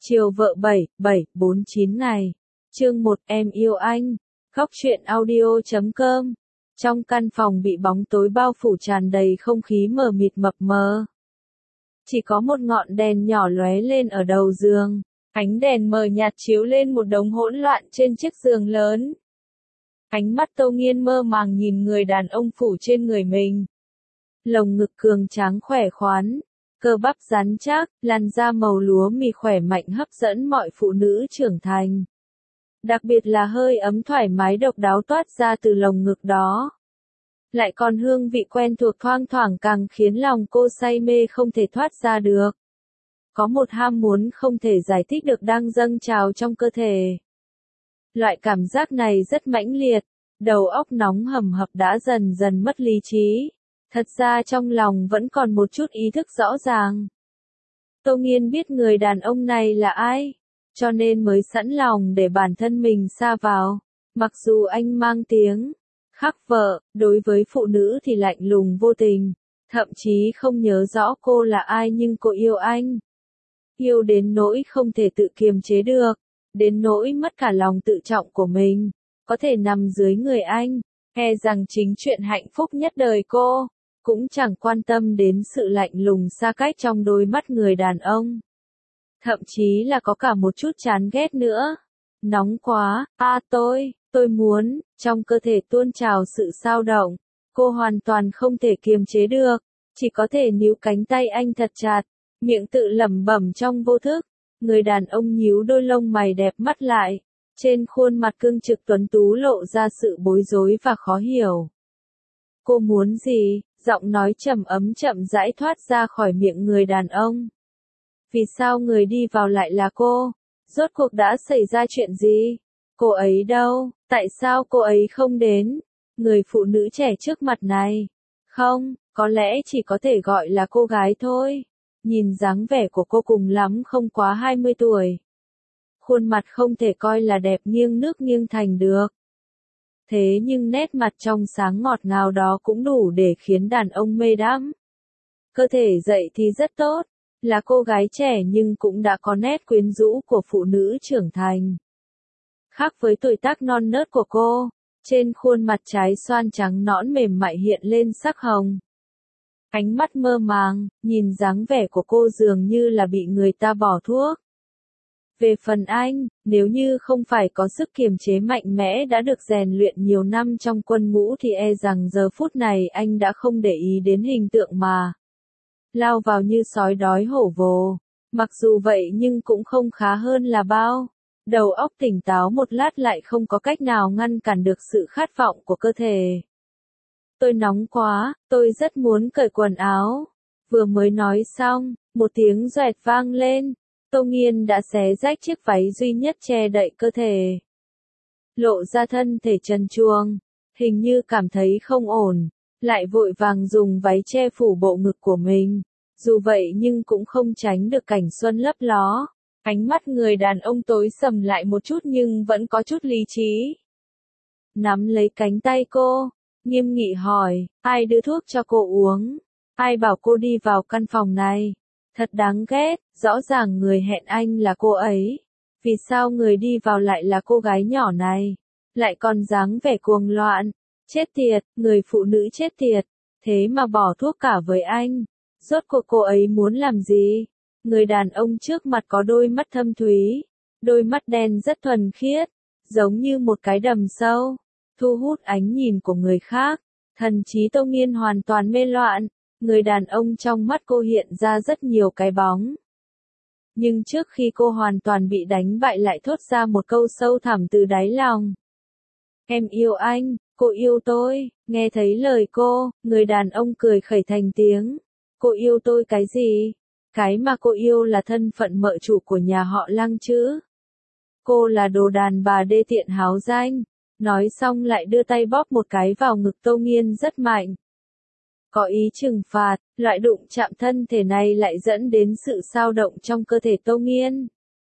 Chiều vợ 7/7/49 ngày. Chương 1 Em yêu anh. Góc truyện audio.com. Trong căn phòng bị bóng tối bao phủ tràn đầy không khí mờ mịt mập mờ. Chỉ có một ngọn đèn nhỏ lóe lên ở đầu giường. Ánh đèn mờ nhạt chiếu lên một đống hỗn loạn trên chiếc giường lớn. Ánh mắt Tô Nghiên mơ màng nhìn người đàn ông phủ trên người mình. Lồng ngực cường tráng khỏe khoắn, cơ bắp rắn chắc, làn da màu lúa mì khỏe mạnh hấp dẫn mọi phụ nữ trưởng thành. Đặc biệt là hơi ấm thoải mái độc đáo toát ra từ lồng ngực đó. Lại còn hương vị quen thuộc thoang thoảng càng khiến lòng cô say mê không thể thoát ra được. Có một ham muốn không thể giải thích được đang dâng trào trong cơ thể. Loại cảm giác này rất mãnh liệt, đầu óc nóng hầm hập đã dần dần mất lý trí. Thật ra trong lòng vẫn còn một chút ý thức rõ ràng. Tô Nghiên biết người đàn ông này là ai, cho nên mới sẵn lòng để bản thân mình sa vào. Mặc dù anh mang tiếng khắc vợ, đối với phụ nữ thì lạnh lùng vô tình, thậm chí không nhớ rõ cô là ai, nhưng cô yêu anh. Yêu đến nỗi không thể tự kiềm chế được, đến nỗi mất cả lòng tự trọng của mình, có thể nằm dưới người anh, e rằng chính chuyện hạnh phúc nhất đời cô cũng chẳng quan tâm đến sự lạnh lùng xa cách trong đôi mắt người đàn ông. Thậm chí là có cả một chút chán ghét nữa. Nóng quá, tôi muốn, trong cơ thể tuôn trào sự xao động. Cô hoàn toàn không thể kiềm chế được, chỉ có thể níu cánh tay anh thật chặt, miệng tự lẩm bẩm trong vô thức. Người đàn ông nhíu đôi lông mày đẹp mắt lại, trên khuôn mặt cương trực tuấn tú lộ ra sự bối rối và khó hiểu. Cô muốn gì? Giọng nói trầm ấm chậm rãi thoát ra khỏi miệng người đàn ông. Vì sao người đi vào lại là cô? Rốt cuộc đã xảy ra chuyện gì? Cô ấy đâu? Tại sao cô ấy không đến? Người phụ nữ trẻ trước mặt này. Không, có lẽ chỉ có thể gọi là cô gái thôi. Nhìn dáng vẻ của cô cùng lắm không quá 20 tuổi. Khuôn mặt không thể coi là đẹp nghiêng nước nghiêng thành được. Thế nhưng nét mặt trong sáng ngọt ngào đó cũng đủ để khiến đàn ông mê đắm. Cơ thể dậy thì rất tốt, là cô gái trẻ nhưng cũng đã có nét quyến rũ của phụ nữ trưởng thành. Khác với tuổi tác non nớt của cô, trên khuôn mặt trái xoan trắng nõn mềm mại hiện lên sắc hồng. Ánh mắt mơ màng, nhìn dáng vẻ của cô dường như là bị người ta bỏ thuốc. Về phần anh, nếu như không phải có sức kiềm chế mạnh mẽ đã được rèn luyện nhiều năm trong quân ngũ thì e rằng giờ phút này anh đã không để ý đến hình tượng mà lao vào như sói đói hổ vồ. Mặc dù vậy nhưng cũng không khá hơn là bao. Đầu óc tỉnh táo một lát lại không có cách nào ngăn cản được sự khát vọng của cơ thể. Tôi nóng quá, tôi rất muốn cởi quần áo. Vừa mới nói xong, một tiếng doẹt vang lên. Tô Nghiên đã xé rách chiếc váy duy nhất che đậy cơ thể. Lộ ra thân thể trần truồng, hình như cảm thấy không ổn, lại vội vàng dùng váy che phủ bộ ngực của mình. Dù vậy nhưng cũng không tránh được cảnh xuân lấp ló. Ánh mắt người đàn ông tối sầm lại một chút nhưng vẫn có chút lý trí. Nắm lấy cánh tay cô, nghiêm nghị hỏi, ai đưa thuốc cho cô uống? Ai bảo cô đi vào căn phòng này? Thật đáng ghét, rõ ràng người hẹn anh là cô ấy. Vì sao người đi vào lại là cô gái nhỏ này? Lại còn dáng vẻ cuồng loạn. Chết tiệt, người phụ nữ chết tiệt. Thế mà bỏ thuốc cả với anh. Rốt cuộc cô ấy muốn làm gì? Người đàn ông trước mặt có đôi mắt thâm thúy. Đôi mắt đen rất thuần khiết. Giống như một cái đầm sâu. Thu hút ánh nhìn của người khác. Thần trí Tô Nghiên hoàn toàn mê loạn. Người đàn ông trong mắt cô hiện ra rất nhiều cái bóng. Nhưng trước khi cô hoàn toàn bị đánh bại lại thốt ra một câu sâu thẳm từ đáy lòng. Em yêu anh, cô yêu tôi. Nghe thấy lời cô, người đàn ông cười khẩy thành tiếng. Cô yêu tôi cái gì? Cái mà cô yêu là thân phận mợ chủ của nhà họ Lăng chứ. Cô là đồ đàn bà đê tiện háo danh. Nói xong lại đưa tay bóp một cái vào ngực Tô Nghiên rất mạnh. Có ý trừng phạt, loại đụng chạm thân thể này lại dẫn đến sự xao động trong cơ thể Tô Nghiên.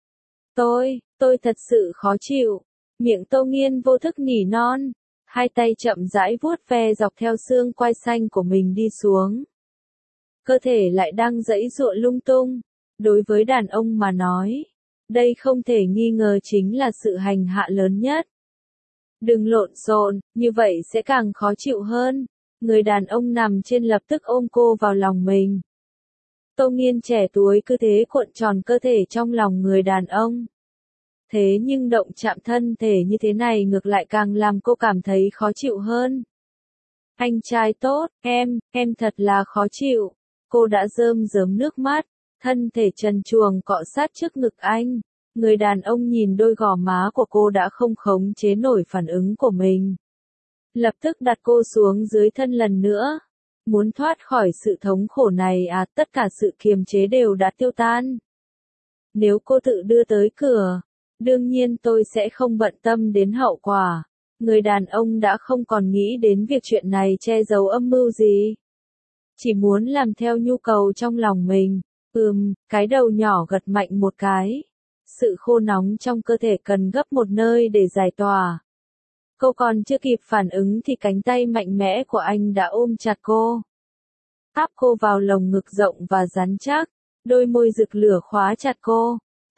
Tôi thật sự khó chịu. Miệng Tô Nghiên vô thức nỉ non. Hai tay chậm rãi vuốt ve dọc theo xương quai xanh của mình đi xuống. Cơ thể lại đang giãy giụa lung tung. Đối với đàn ông mà nói, Đây không thể nghi ngờ chính là sự hành hạ lớn nhất. Đừng lộn xộn, như vậy sẽ càng khó chịu hơn. Người đàn ông nằm trên lập tức ôm cô vào lòng mình. Tô Nghiên trẻ tuổi cứ thế cuộn tròn cơ thể trong lòng người đàn ông. Thế nhưng động chạm thân thể như thế này ngược lại càng làm cô cảm thấy khó chịu hơn. Anh trai tốt, em thật là khó chịu. Cô đã rơm rớm nước mắt, thân thể trần truồng cọ sát trước ngực anh. Người đàn ông nhìn đôi gò má của cô đã không khống chế nổi phản ứng của mình. Lập tức đặt cô xuống dưới thân lần nữa. Muốn thoát khỏi sự thống khổ này à, tất cả sự kiềm chế đều đã tiêu tan. Nếu cô tự đưa tới cửa, đương nhiên tôi sẽ không bận tâm đến hậu quả. Người đàn ông đã không còn nghĩ đến việc chuyện này che giấu âm mưu gì. Chỉ muốn làm theo nhu cầu trong lòng mình. Cái đầu nhỏ gật mạnh một cái. Sự khô nóng trong cơ thể cần gấp một nơi để giải tỏa. Cô còn chưa kịp phản ứng thì cánh tay mạnh mẽ của anh đã ôm chặt cô. Áp cô vào lồng ngực rộng và rắn chắc. Đôi môi rực lửa khóa chặt cô.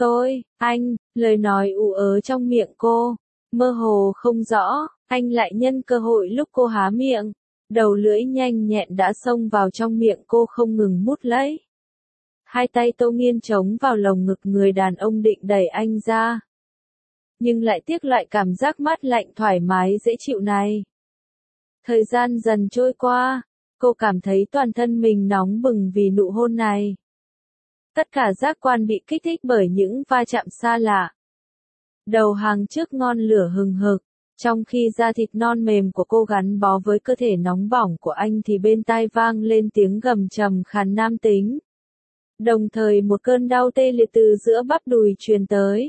Anh, lời nói ù ớ trong miệng cô. Mơ hồ không rõ, anh lại nhân cơ hội lúc cô há miệng. Đầu lưỡi nhanh nhẹn đã xông vào trong miệng cô không ngừng mút lấy. Hai tay Tô Nghiên chống vào lồng ngực người đàn ông định đẩy anh ra. Nhưng lại tiếc lại cảm giác mát lạnh thoải mái dễ chịu này. Thời gian dần trôi qua, cô cảm thấy toàn thân mình nóng bừng vì nụ hôn này. Tất cả giác quan bị kích thích bởi những va chạm xa lạ. Đầu hàng trước ngon lửa hừng hực, trong khi da thịt non mềm của cô gắn bó với cơ thể nóng bỏng của anh thì bên tai vang lên tiếng gầm trầm khàn nam tính. Đồng thời một cơn đau tê liệt từ giữa bắp đùi truyền tới.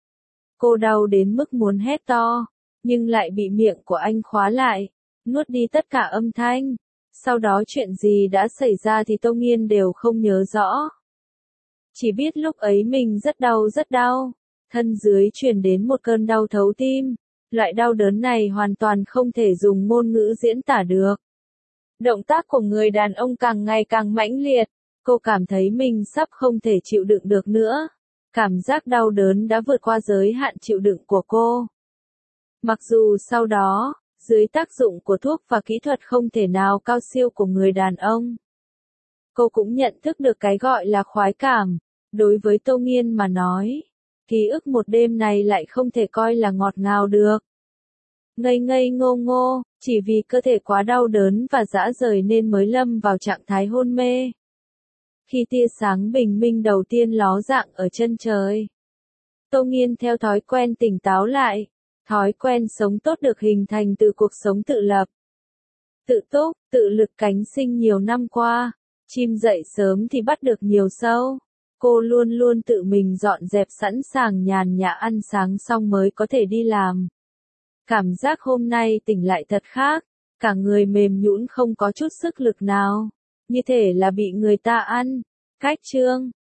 Cô đau đến mức muốn hét to, nhưng lại bị miệng của anh khóa lại, nuốt đi tất cả âm thanh. Sau đó chuyện gì đã xảy ra thì Tô Nghiên đều không nhớ rõ. Chỉ biết lúc ấy mình rất đau. Thân dưới truyền đến một cơn đau thấu tim. Loại đau đớn này hoàn toàn không thể dùng ngôn ngữ diễn tả được. Động tác của người đàn ông càng ngày càng mãnh liệt. Cô cảm thấy mình sắp không thể chịu đựng được nữa. Cảm giác đau đớn đã vượt qua giới hạn chịu đựng của cô. Mặc dù sau đó, dưới tác dụng của thuốc và kỹ thuật không thể nào cao siêu của người đàn ông, cô cũng nhận thức được cái gọi là khoái cảm. Đối với Tô Nghiên mà nói, ký ức một đêm này lại không thể coi là ngọt ngào được. Ngây ngây ngô ngô, chỉ vì cơ thể quá đau đớn và rã rời nên mới lâm vào trạng thái hôn mê. Khi tia sáng bình minh đầu tiên ló dạng ở chân trời, Tô Nghiên theo thói quen tỉnh táo lại. Thói quen sống tốt được hình thành từ cuộc sống tự lập, tự túc, tự lực cánh sinh nhiều năm qua. Chim dậy sớm thì bắt được nhiều sâu. Cô luôn luôn tự mình dọn dẹp sẵn sàng nhàn nhã ăn sáng xong mới có thể đi làm. Cảm giác hôm nay tỉnh lại thật khác, cả người mềm nhũn không có chút sức lực nào, như thể là bị người ta ăn. Cách chương